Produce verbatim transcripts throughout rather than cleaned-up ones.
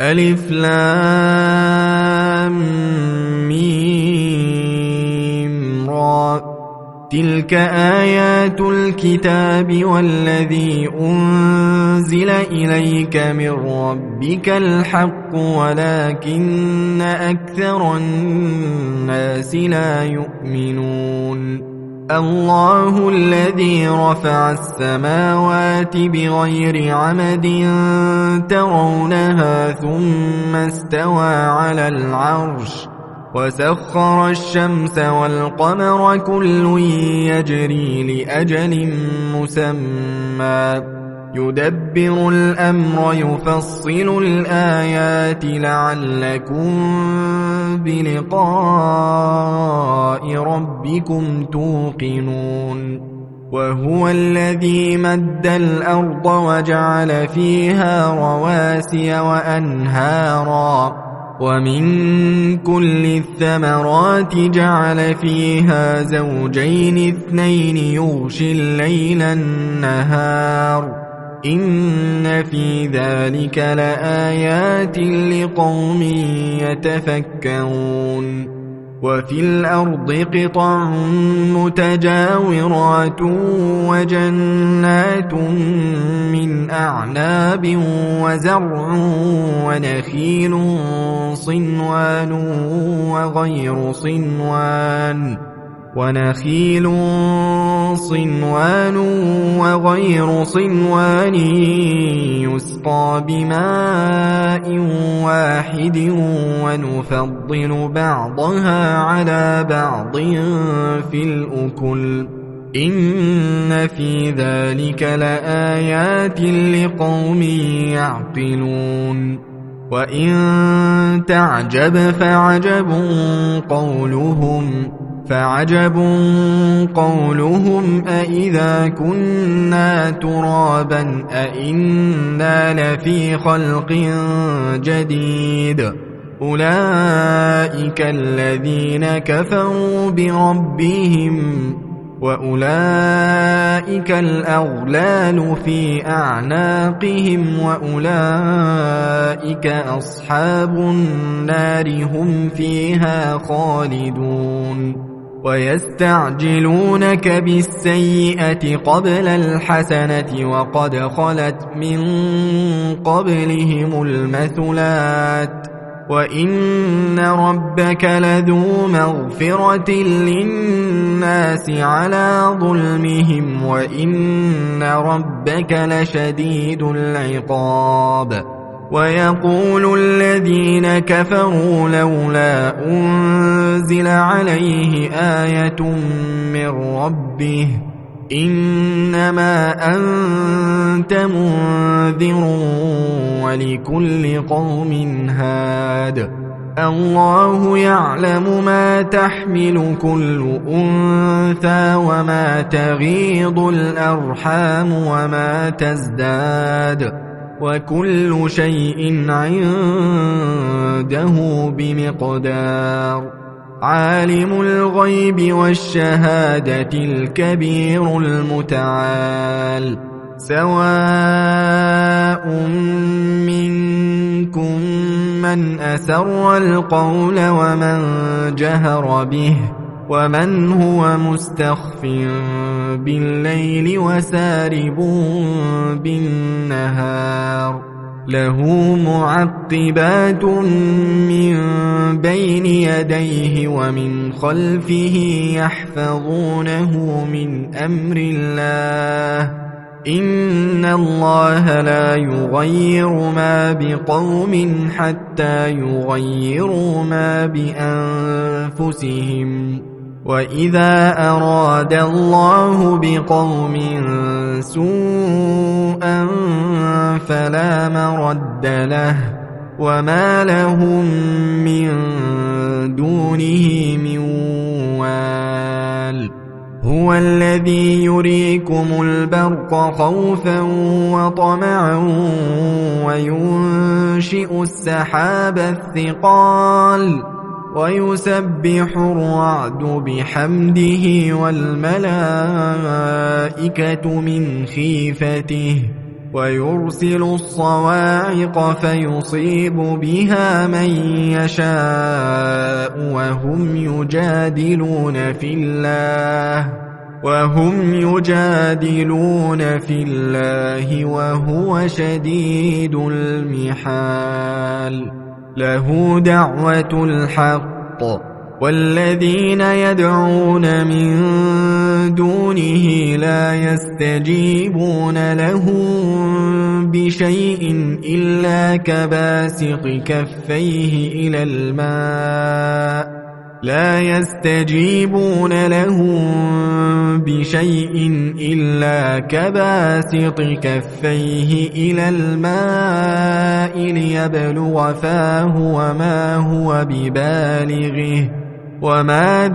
ألف لام ميم را. تلك آيات الكتاب والذي أنزل إليك من ربك الحق ولكن أكثر الناس لا يؤمنون. الله الذي رفع السماوات بغير عمد ترونها ثم استوى على العرش وسخر الشمس والقمر كل يجري لأجل مسمى يدبر الأمر يفصل الآيات لعلكم بلقاء ربكم توقنون. وهو الذي مد الأرض وجعل فيها رواسي وأنهارا ومن كل الثمرات جعل فيها زوجين اثنين يغشي الليل النهار إن في ذلك لآيات لقوم يتفكرون. وفي الأرض قطع متجاورات وجنات من أعناب وزرع ونخيل صنوان وغير صنوان ونخيل صنوان وغير صنوان يسقى بماء واحد ونفضل بعضها على بعض في الأكل إن في ذلك لآيات لقوم يعقلون. وإن تعجب فعجب قولهم فعجب قولهم أإذا كنا ترابا أإنا لفي خلق جديد أولئك الذين كفروا بربهم وأولئك الأغلال في أعناقهم وأولئك أصحاب النار هم فيها خالدون. ويستعجلونك بالسيئة قبل الحسنة وقد خلت من قبلهم المثلات وإن ربك لذو مغفرة للناس على ظلمهم وإن ربك لشديد العقاب. ويقول الذين كفروا لولا أنزل عليه آية من ربه إنما أنت منذر ولكل قوم هاد. الله يعلم ما تحمل كل أنثى وما تغيض الأرحام وما تزداد وكل شيء عنده بمقدار. عالم الغيب والشهادة الكبير المتعال. سواء منكم من أسر القول ومن جهر به ومن هو مستخف بالليل وسارب بالنهار له معقبات من بين يديه ومن خلفه يحفظونه من أمر الله إن الله لا يغير ما بقوم حتى يغيروا ما بأنفسهم وإذا أراد الله بقوم سوءا فلا مرد له وما لهم من دونه من وال. هو الذي يريكم البرق خوفا وطمعا وينشئ السحاب الثقال ويسبح الرعد بحمده والملائكة من خيفته ويرسل الصواعق فيصيب بها من يشاء وهم يجادلون في الله وهم يجادلون في الله وهو شديد المحال. له دعوة الحق والذين يدعون من دونه لا يستجيبون لهم بشيء إلا كباسط كفيه إلى الماء لا يستجيبون لهم بشيء إلا كباسط كفيه إلى الماء ليبلغ فاه وما هو ببالغه وما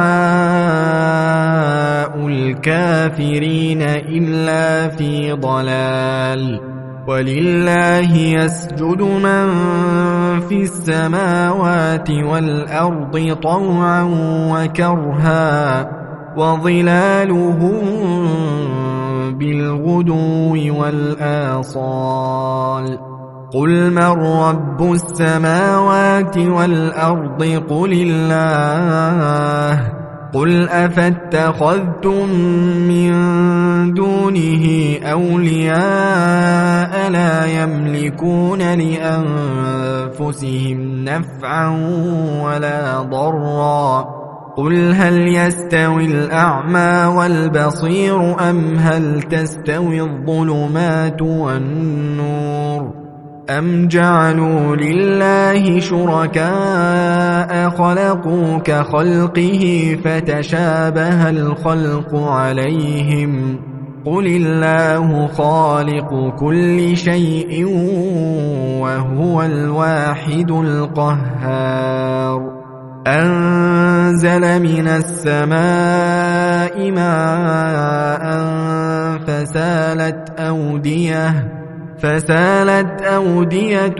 دعاء الكافرين إلا في ضلال. ولله يسجد من في السماوات والأرض طوعا وكرها وظلالهم بالغدو والآصال. قل من رب السماوات والأرض قل الله قل أفاتخذتم من دونه أولياء لا يملكون لأنفسهم نفعا ولا ضرا قل هل يستوي الأعمى والبصير أم هل تستوي الظلمات والنور أم جعلوا لله شركاء خلقوا كخلقه فتشابه الخلق عليهم قل الله خالق كل شيء وهو الواحد القهار. أنزل من السماء ماء فسالت أودية فسالت أودية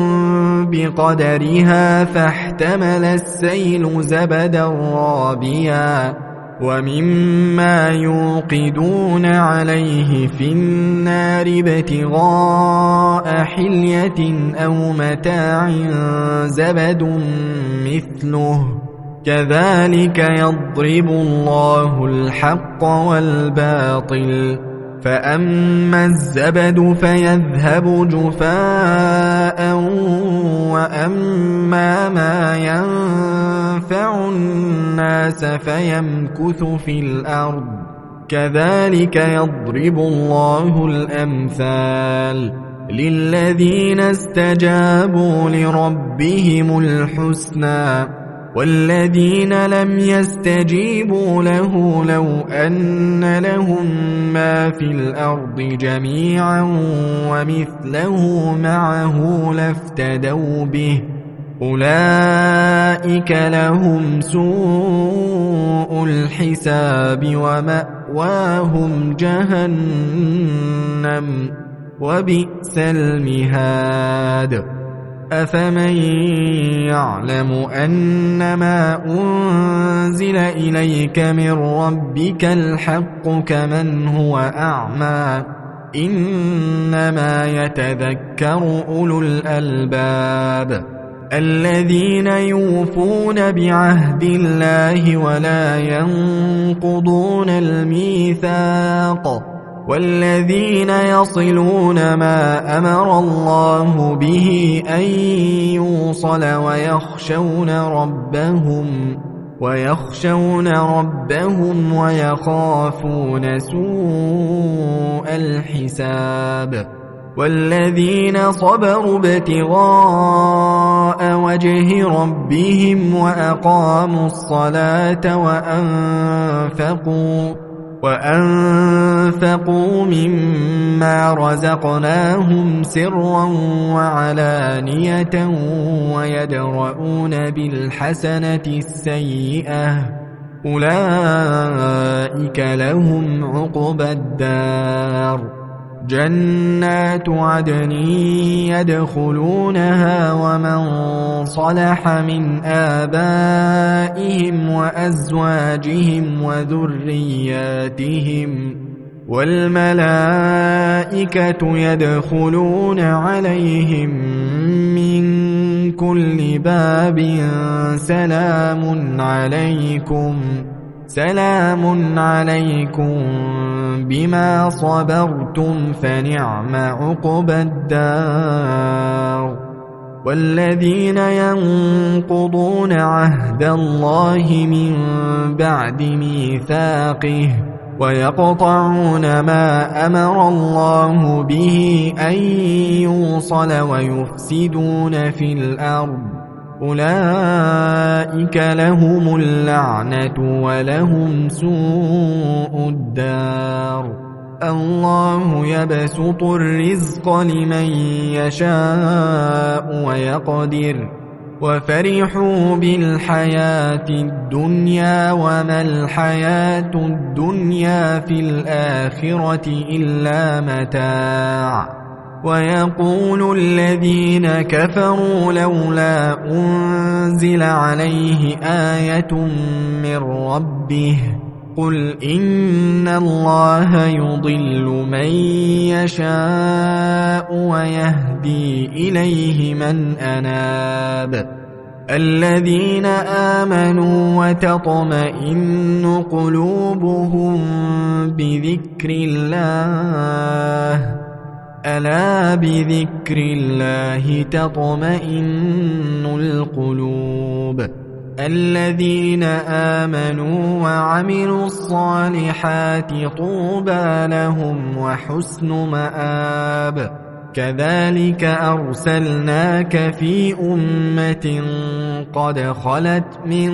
بقدرها فاحتمل السيل زبدا رابيا ومما يوقدون عليه في النار ابتغاء حلية أو متاع زبد مثله كذلك يضرب الله الحق والباطل فأما الزبد فيذهب جفاء وأما ما ينفع الناس فيمكث في الأرض كذلك يضرب الله الأمثال للذين استجابوا لربهم الحسنى والذين لم يستجيبوا له لو أن لهم ما في الأرض جميعا ومثله معه لافتدوا به أولئك لهم سوء الحساب ومأواهم جهنم وبئس المهاد. أفمن يعلم أنما أنزل إليك من ربك الحق كمن هو أعمى إنما يتذكر أولو الألباب الذين يوفون بعهد الله ولا ينقضون الميثاق والذين يصلون ما أمر الله به أن يوصل ويخشون ربهم ويخشون ربهم ويخافون سوء الحساب والذين صبروا ابتغاء وجه ربهم وأقاموا الصلاة وأنفقوا وأنفقوا مما رزقناهم سرا وعلانية ويدرؤون بالحسنة السيئة أولئك لهم عقبى الدار جنات عدن يدخلونها ومن صلح من آبائهم وأزواجهم وذرياتهم والملائكة يدخلون عليهم من كل باب سلام عليكم سلام عليكم بما صبرتم فنعم عقبى الدار. والذين ينقضون عهد الله من بعد ميثاقه ويقطعون ما أمر الله به أن يوصل ويفسدون في الأرض أولئك لهم اللعنة ولهم سوء الدار. الله يبسط الرزق لمن يشاء ويقدر وفرحوا بالحياة الدنيا وما الحياة الدنيا في الآخرة إلا متاع. ويقول الذين كفروا لولا أنزل عليه آية من ربه قل إن الله يضل من يشاء ويهدي إليه من أناب. الذين آمنوا وتطمئن قلوبهم بذكر الله ألا بذكر الله تطمئن القلوب. الذين آمنوا وعملوا الصالحات طوبى لهم وحسن مآب. كذلك أرسلناك في أمة قد خلت من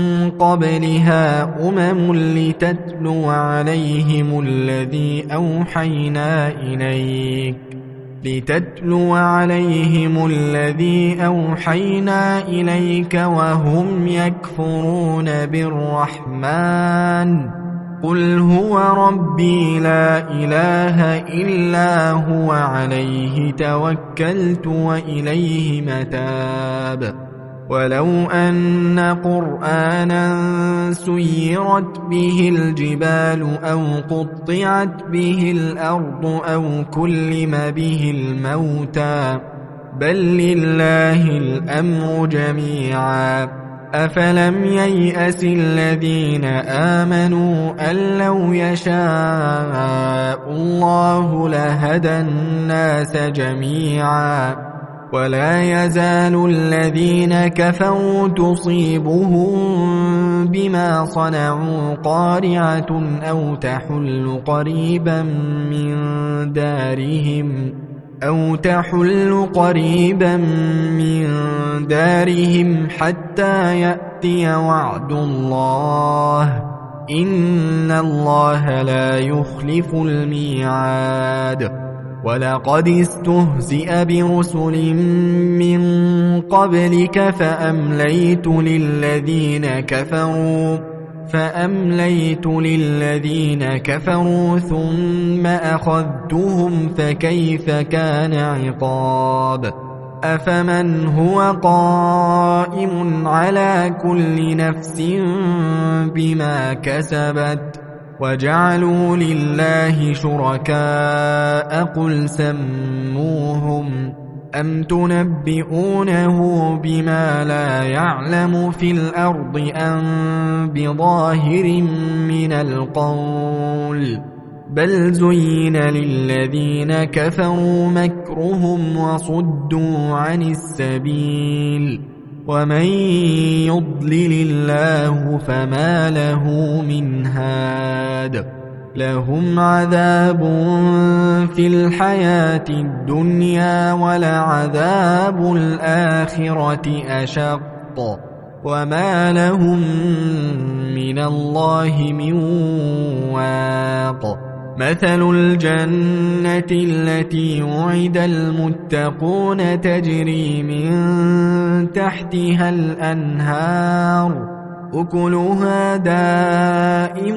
قبلها أمم لتتلو عليهم الذي أوحينا إليك لتتلو عليهم الذي أوحينا إليك وهم يكفرون بالرحمن قل هو ربي لا إله إلا هو عليه توكلت وإليه متاب. ولو أن قرآنا سيرت به الجبال أو قطعت به الأرض أو كلم به الموتى بل لله الأمر جميعا أفلم ييأس الذين آمنوا أن لو يشاء الله لهدى الناس جميعا ولا يزال الذين كفروا تصيبهم بما صنعوا قارعة أو تحل قريبا من دارهم أو تحل قريبا من دارهم حتى يأتي وعد الله إن الله لا يخلف الميعاد. ولقد استهزئ برسل من قبلك فأمليت للذين كفروا فأمليت للذين كفروا ثم أخذتهم فكيف كان عقاب. أفمن هو قائم على كل نفس بما كسبت وجعلوا لله شركاء قل سموهم أم تنبئونه بما لا يعلم في الأرض أم بظاهر من القول بل زين للذين كفروا مكرهم وصدوا عن السبيل ومن يضلل الله فما له من هاد. لهم عذاب في الحياة الدنيا ولعذاب الآخرة أشق وما لهم من الله من واق. مثل الجنة التي وعد المتقون تجري من تحتها الأنهار أكلها دائم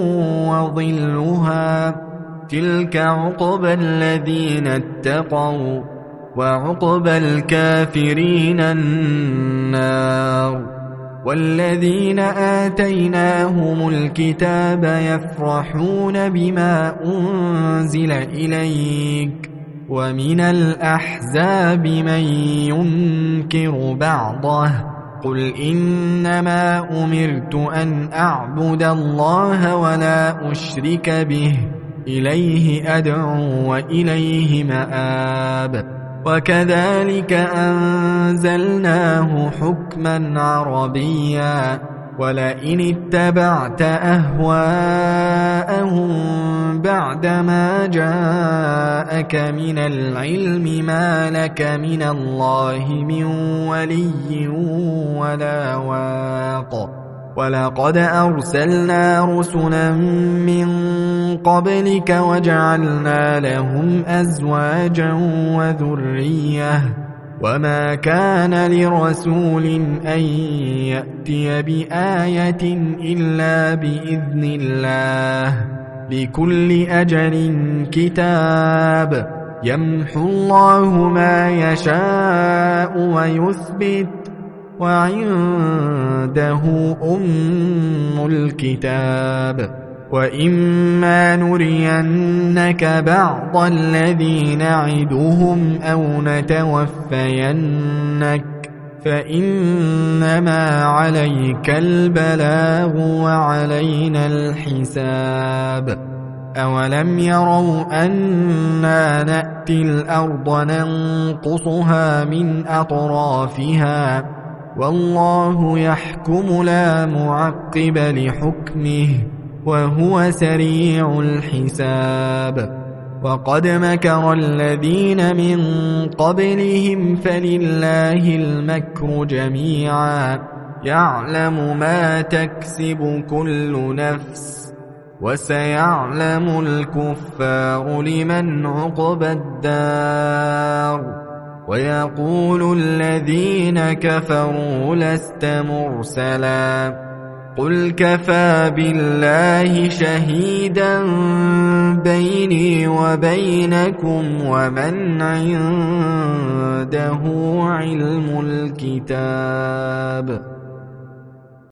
وظلها تلك عقبى الذين اتقوا وعقبى الكافرين النار. والذين آتيناهم الكتاب يفرحون بما أنزل إليك ومن الأحزاب من ينكر بعضه قل إنما أمرت أن أعبد الله ولا أشرك به إليه أدعو وإليه مآب وكذلك أنزلناه حكما عربيا ولئن اتبعت أهواءهم بعدما جاءك من العلم ما لك من الله من ولي ولا واق ولقد أرسلنا رسلا من قبلك وجعلنا لهم أزواجا وذرية وما كان لرسول أن يأتي بآية إلا بإذن الله لكل أجل كتاب يمحو الله ما يشاء ويثبت وعنده أم الكتاب وإما نرينك بعض الذي نعدهم أو نتوفينك فإنما عليك البلاغ وعلينا الحساب أولم يروا أنا نأتي الأرض ننقصها من أطرافها والله يحكم لا معقب لحكمه وهو سريع الحساب وقد مكر الذين من قبلهم فلله المكر جميعا يعلم ما تكسب كل نفس وسيعلم الكفار لمن عقبى الدار ويقول الذين كفروا لست مرسلا قل كفى بالله شهيدا بيني وبينكم ومن عنده علم الكتاب